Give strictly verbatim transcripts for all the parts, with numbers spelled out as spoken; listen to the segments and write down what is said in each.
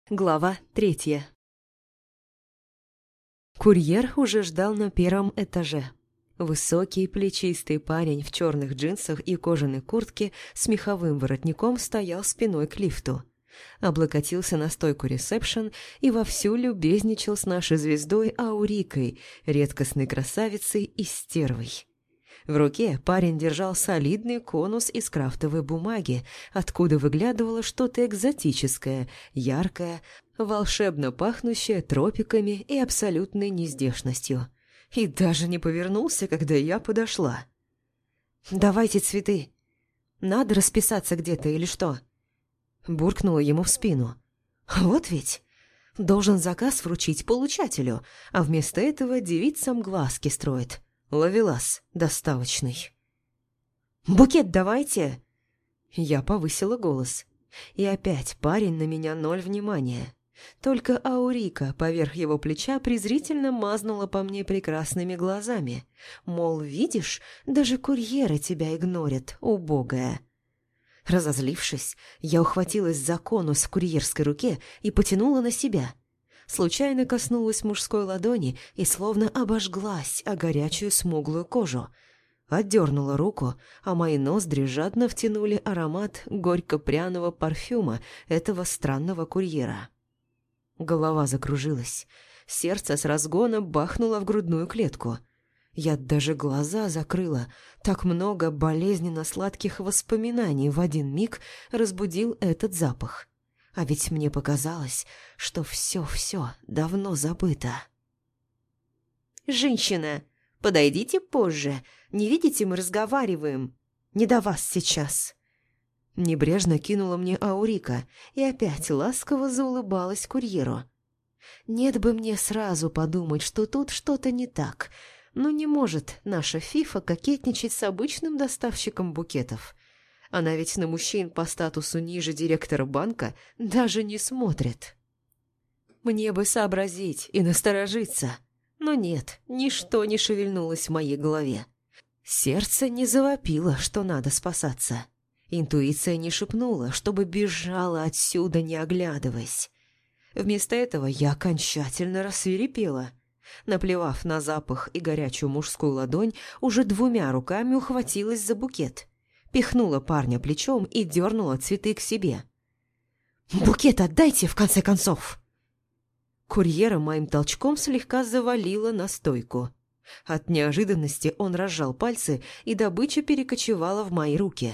Глава третья. Курьер уже ждал на первом этаже. Высокий, плечистый парень в черных джинсах и кожаной куртке с меховым воротником стоял спиной к лифту. Облокотился на стойку ресепшн и вовсю любезничал с нашей звездой Аурикой, редкостной красавицей и стервой. В руке парень держал солидный конус из крафтовой бумаги, откуда выглядывало что-то экзотическое, яркое, волшебно пахнущее тропиками и абсолютной нездешностью. И даже не повернулся, когда я подошла. «Давайте цветы. Надо расписаться где-то или что?» Буркнула ему в спину. «Вот ведь! Должен заказ вручить получателю, а вместо этого девицам глазки строит. Ловелас доставочный». «Букет давайте!» Я повысила голос. И опять парень на меня ноль внимания. Только Аурика поверх его плеча презрительно мазнула по мне прекрасными глазами. Мол, видишь, даже курьеры тебя игнорят, убогая. Разозлившись, я ухватилась за конус в курьерской руке и потянула на себя. Случайно коснулась мужской ладони и словно обожглась о горячую смуглую кожу. Отдернула руку, а мои ноздри жадно втянули аромат горько-пряного парфюма этого странного курьера. Голова закружилась, сердце с разгона бахнуло в грудную клетку. Я даже глаза закрыла, так много болезненно сладких воспоминаний в один миг разбудил этот запах. А ведь мне показалось, что все-все давно забыто. «Женщина, подойдите позже. Не видите, мы разговариваем. Не до вас сейчас». Небрежно кинула мне Аурика и опять ласково заулыбалась курьеру. Нет бы мне сразу подумать, что тут что-то не так, но не может наша Фифа кокетничать с обычным доставщиком букетов. Она ведь на мужчин по статусу ниже директора банка даже не смотрит. Мне бы сообразить и насторожиться, но нет, ничто не шевельнулось в моей голове. Сердце не завопило, что надо спасаться. Интуиция не шепнула, чтобы бежала отсюда, не оглядываясь. Вместо этого я окончательно рассвирепела. Наплевав на запах и горячую мужскую ладонь, уже двумя руками ухватилась за букет. Пихнула парня плечом и дернула цветы к себе. «Букет отдайте, в конце концов!» Курьера моим толчком слегка завалила на стойку. От неожиданности он разжал пальцы, и добыча перекочевала в мои руки.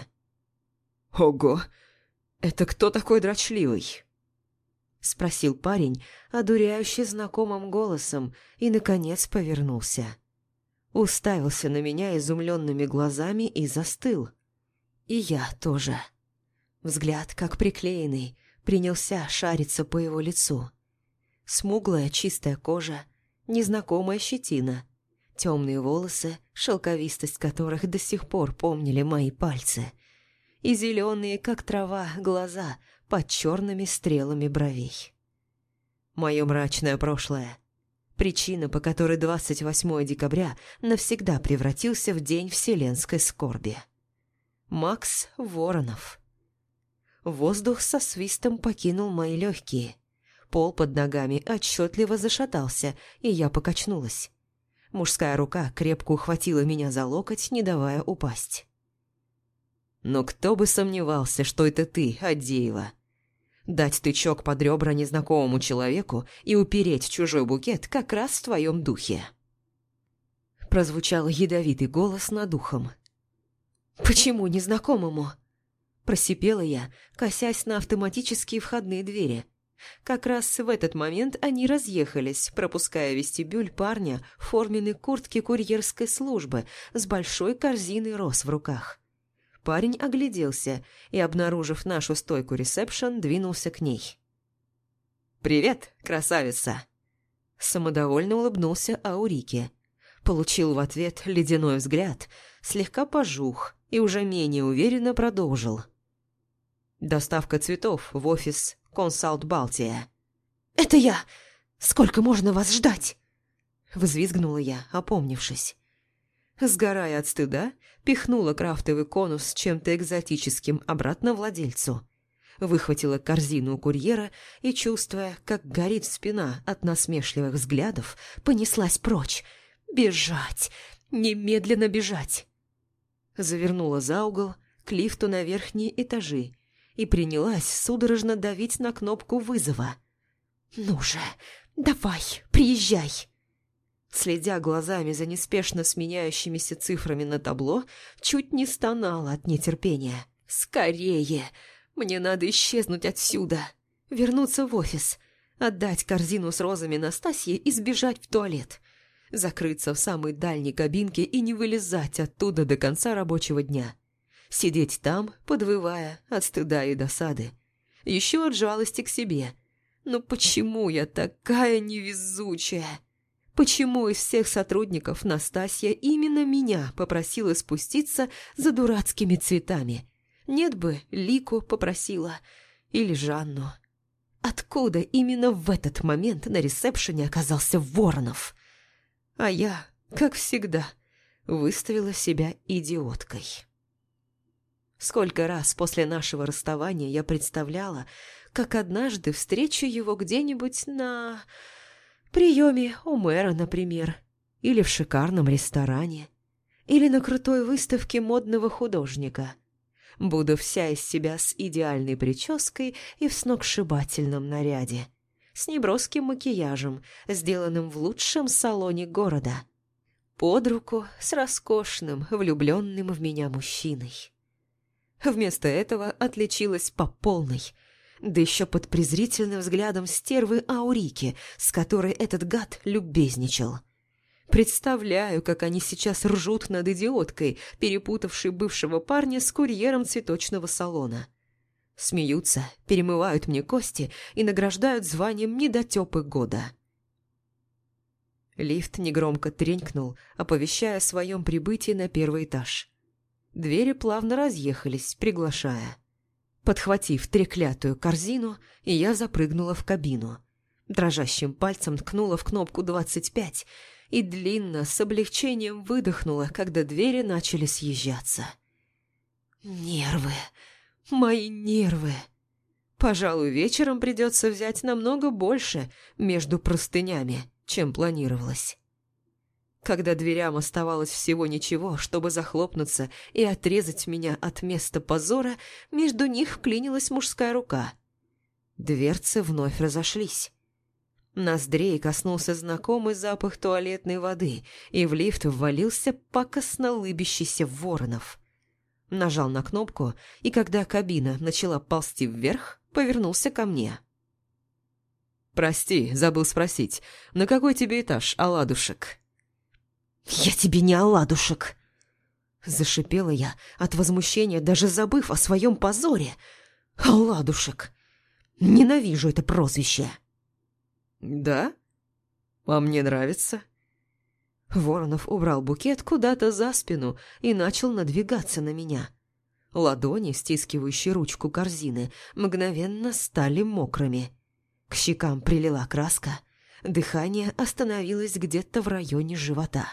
«Ого! Это кто такой дрочливый?» Спросил парень, одуряюще знакомым голосом, и, наконец, повернулся. Уставился на меня изумленными глазами и застыл. И я тоже. Взгляд, как приклеенный, принялся шариться по его лицу. Смуглая чистая кожа, незнакомая щетина, темные волосы, шелковистость которых до сих пор помнили мои пальцы, и зеленые, как трава, глаза под черными стрелами бровей. Мое мрачное прошлое. Причина, по которой двадцать восьмого декабря навсегда превратился в день вселенской скорби. Макс Воронов. Воздух со свистом покинул мои легкие. Пол под ногами отчетливо зашатался, и я покачнулась. Мужская рука крепко ухватила меня за локоть, не давая упасть. «Но кто бы сомневался, что это ты, Адеева? Дать тычок под ребра незнакомому человеку и упереть чужой букет как раз в твоем духе». Прозвучал ядовитый голос над ухом. «Почему незнакомому?» Просипела я, косясь на автоматические входные двери. Как раз в этот момент они разъехались, пропуская в вестибюль парня в форменной куртке курьерской службы с большой корзиной роз в руках. Парень огляделся и, обнаружив нашу стойку ресепшн, двинулся к ней. «Привет, красавица!» Самодовольно улыбнулся Аурике. Получил в ответ ледяной взгляд, слегка пожух и уже менее уверенно продолжил. «Доставка цветов в офис Консалт Балтия». «Это я! Сколько можно вас ждать?» Взвизгнула я, опомнившись. Сгорая от стыда, пихнула крафтовый конус с чем-то экзотическим обратно владельцу. выхватила корзину у курьера и, чувствуя, как горит спина от насмешливых взглядов, понеслась прочь. Бежать! Немедленно бежать! Завернула за угол к лифту на верхние этажи и принялась судорожно давить на кнопку вызова. «Ну же, давай, приезжай!» Следя глазами за неспешно сменяющимися цифрами на табло, чуть не стонала от нетерпения. «Скорее! Мне надо исчезнуть отсюда! Вернуться в офис, отдать корзину с розами Настасье и сбежать в туалет, закрыться в самой дальней кабинке и не вылезать оттуда до конца рабочего дня, сидеть там, подвывая от стыда и досады, еще от жалости к себе. Но почему я такая невезучая?» Почему из всех сотрудников Настасья именно меня попросила спуститься за дурацкими цветами? Нет бы Лику попросила или Жанну. Откуда именно в этот момент на ресепшене оказался Воронов? А я, как всегда, выставила себя идиоткой. Сколько раз после нашего расставания я представляла, как однажды встречу его где-нибудь на... приеме у мэра, например, или в шикарном ресторане, или на крутой выставке модного художника. Буду вся из себя с идеальной прической и в сногсшибательном наряде, с неброским макияжем, сделанным в лучшем салоне города, под руку с роскошным, влюбленным в меня мужчиной. Вместо этого отличилась по полной – да еще под презрительным взглядом стервы Аурики, с которой этот гад любезничал. Представляю, как они сейчас ржут над идиоткой, перепутавшей бывшего парня с курьером цветочного салона. Смеются, перемывают мне кости и награждают званием недотёпы года. Лифт негромко тренькнул, оповещая о своем прибытии на первый этаж. Двери плавно разъехались, приглашая. Подхватив треклятую корзину, я запрыгнула в кабину. Дрожащим пальцем ткнула в кнопку двадцать пять и длинно, с облегчением выдохнула, когда двери начали съезжаться. Нервы, мои нервы. Пожалуй, вечером придется взять намного больше между простынями, чем планировалось. Когда дверям оставалось всего ничего, чтобы захлопнуться и отрезать меня от места позора, между них вклинилась мужская рука. Дверцы вновь разошлись. Ноздрей коснулся знакомый запах туалетной воды, и в лифт ввалился пакостно лыбящийся Воронов. Нажал на кнопку, и когда кабина начала ползти вверх, повернулся ко мне. «Прости, забыл спросить, на какой тебе этаж, оладушек?» «Я тебе не оладушек!» Зашипела я от возмущения, даже забыв о своем позоре. «Оладушек! Ненавижу это прозвище!» «Да? А мне нравится». Воронов убрал букет куда-то за спину и начал надвигаться на меня. Ладони, стискивающие ручку корзины, мгновенно стали мокрыми. К щекам прилила краска, дыхание остановилось где-то в районе живота.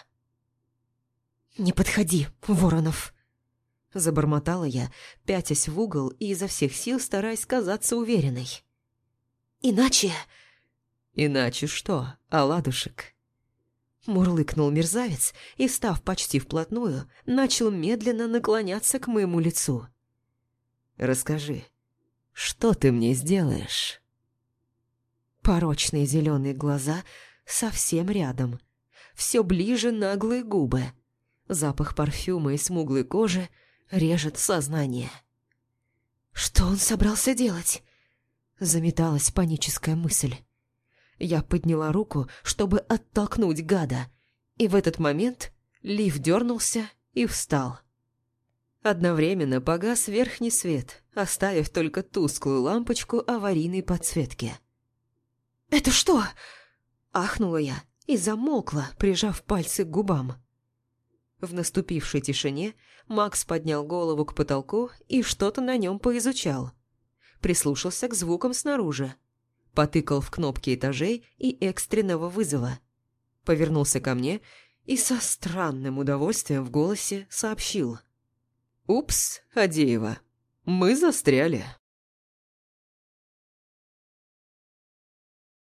«Не подходи, Воронов!» Забормотала я, пятясь в угол и изо всех сил стараясь казаться уверенной. «Иначе...» «Иначе что, оладушек?» Мурлыкнул мерзавец и, встав почти вплотную, начал медленно наклоняться к моему лицу. «Расскажи, что ты мне сделаешь?» Порочные зеленые глаза совсем рядом, все ближе наглые губы. Запах парфюма и смуглой кожи режет сознание. «Что он собрался делать?» Заметалась паническая мысль. Я подняла руку, чтобы оттолкнуть гада, и в этот момент лифт дернулся и встал. Одновременно погас верхний свет, оставив только тусклую лампочку аварийной подсветки. «Это что?» – ахнула я и замолкла, прижав пальцы к губам. В наступившей тишине Макс поднял голову к потолку и что-то на нем поизучал. Прислушался к звукам снаружи. Потыкал в кнопки этажей и экстренного вызова. Повернулся ко мне и со странным удовольствием в голосе сообщил. «Упс, Адеева, мы застряли».